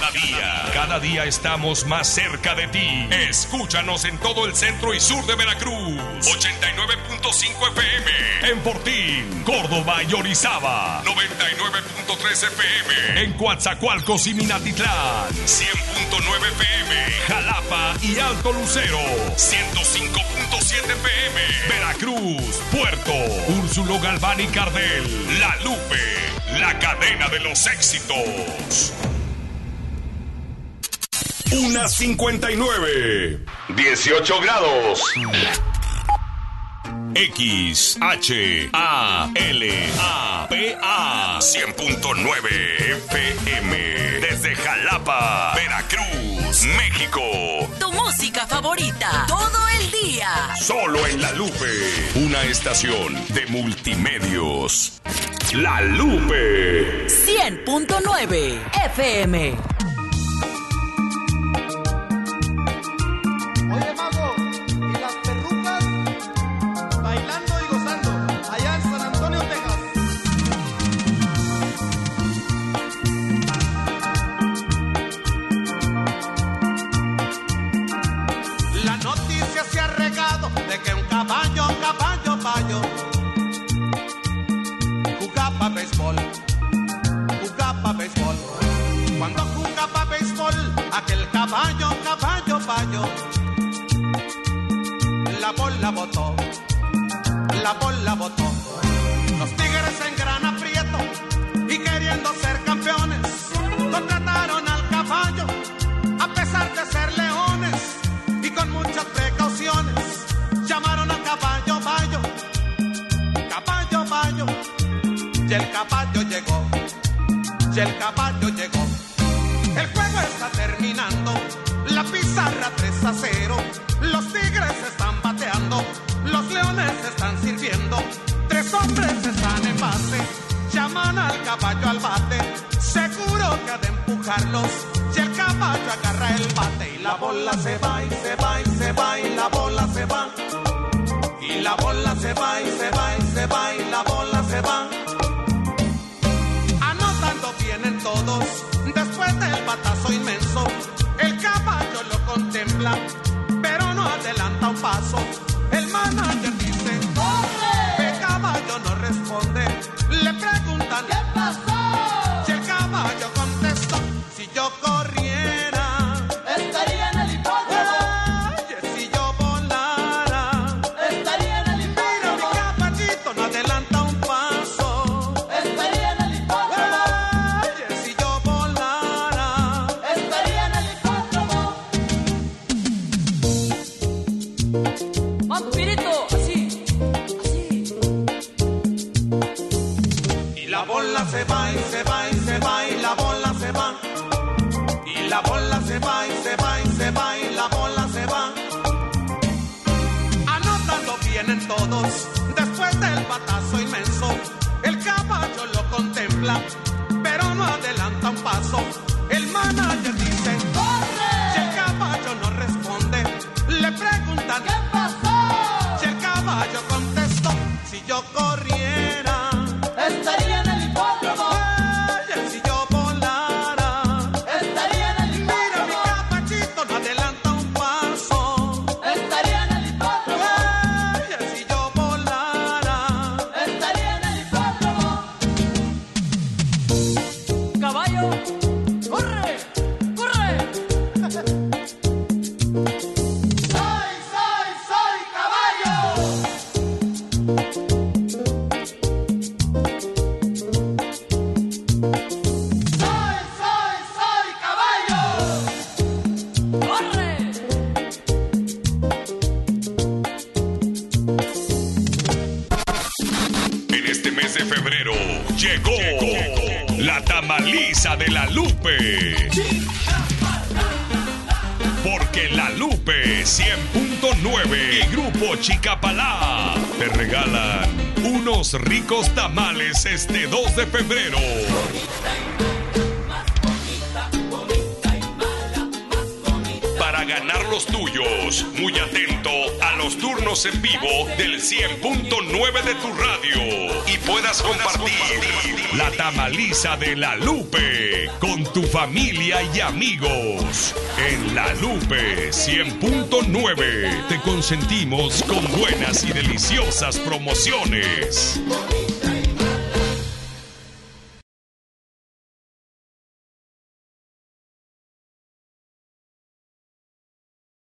Cada día estamos más cerca de ti. Escúchanos en todo el centro y sur de Veracruz. 89.5 FM. En Fortín, Córdoba y Orizaba. 99.3 FM. En Coatzacoalcos y Minatitlán. 100.9 FM. Jalapa y Alto Lucero. 105.7 FM. Veracruz, Puerto, Úrsulo Galván y Cardel. La Lupe, la cadena de los éxitos. 1:59. 18 grados. XHALAPA 100.9 FM. Desde Jalapa, Veracruz, México. Tu música favorita todo el día. Solo en La Lupe, una estación de multimedios. La Lupe 100.9 FM. Oye, mago, y las perrucas bailando y gozando allá en San Antonio, Texas. La noticia se ha regado de que un caballo jugaba béisbol. Cuando jugaba béisbol, aquel caballo, la bola botó. Los Tigres en gran aprieto y queriendo ser campeones, contrataron al caballo, a pesar de ser leones, y con muchas precauciones, llamaron al caballo Bayo, y el caballo llegó. El juego está terminando, la pizarra 3-0. Los Tigres están bateando, los Leones están sirviendo. 3 hombres están en base, llaman al caballo al bate. Seguro que ha de empujarlos, y el caballo agarra el bate. Y la bola se va, y se va, y se va, y la bola se va. Y la bola se va, y se va, y se va, y la bola se va. Anotando vienen todos, después del batazo inmenso. El caballo lo contempla, pero no adelanta un paso. El manager dice, ¡corre! El caballo no responde. Le preguntan, ¿qué pasó? Y el caballo contestó, si yo corriera, estaría en el hipódromo. Si yo volara, estaría en el hipódromo. Mira, mi caballito no adelanta un paso, estaría en el hipódromo. Si yo volara, estaría en el hipódromo. Vampirito, así. Y la bola se va, y se va, y se va, y la bola se va. Y la bola se va, y se va, y se va, y la bola se va. Anotando vienen todos, después del batazo inmenso. El caballo lo contempla, pero no adelanta un paso. El manager dice, ¡corre! Y el caballo no responde. Le preguntan, ¿qué pasó? Y el caballo contestó, si yo corriera, estaría en el hipódromo. Si yo volara, estaría en el hipódromo. Mira, mi caballito no adelanta un paso, estaría en el hipódromo. Si yo volara, estaría en el hipódromo. Caballo, corre, corre. Soy caballo. Soy caballo. ¡Corre! En este mes de febrero llegó la tamaliza de La Lupe. Porque La Lupe 100.9 y Grupo Chicapalá te regalan unos ricos tamales este 2 de febrero. Para ganar los tuyos. Muy atento a los turnos en vivo del 100.9 de tu radio y puedas compartir la tamaliza de La Lupe con tu familia y amigos. En La Lupe 100.9 te consentimos con buenas y deliciosas promociones.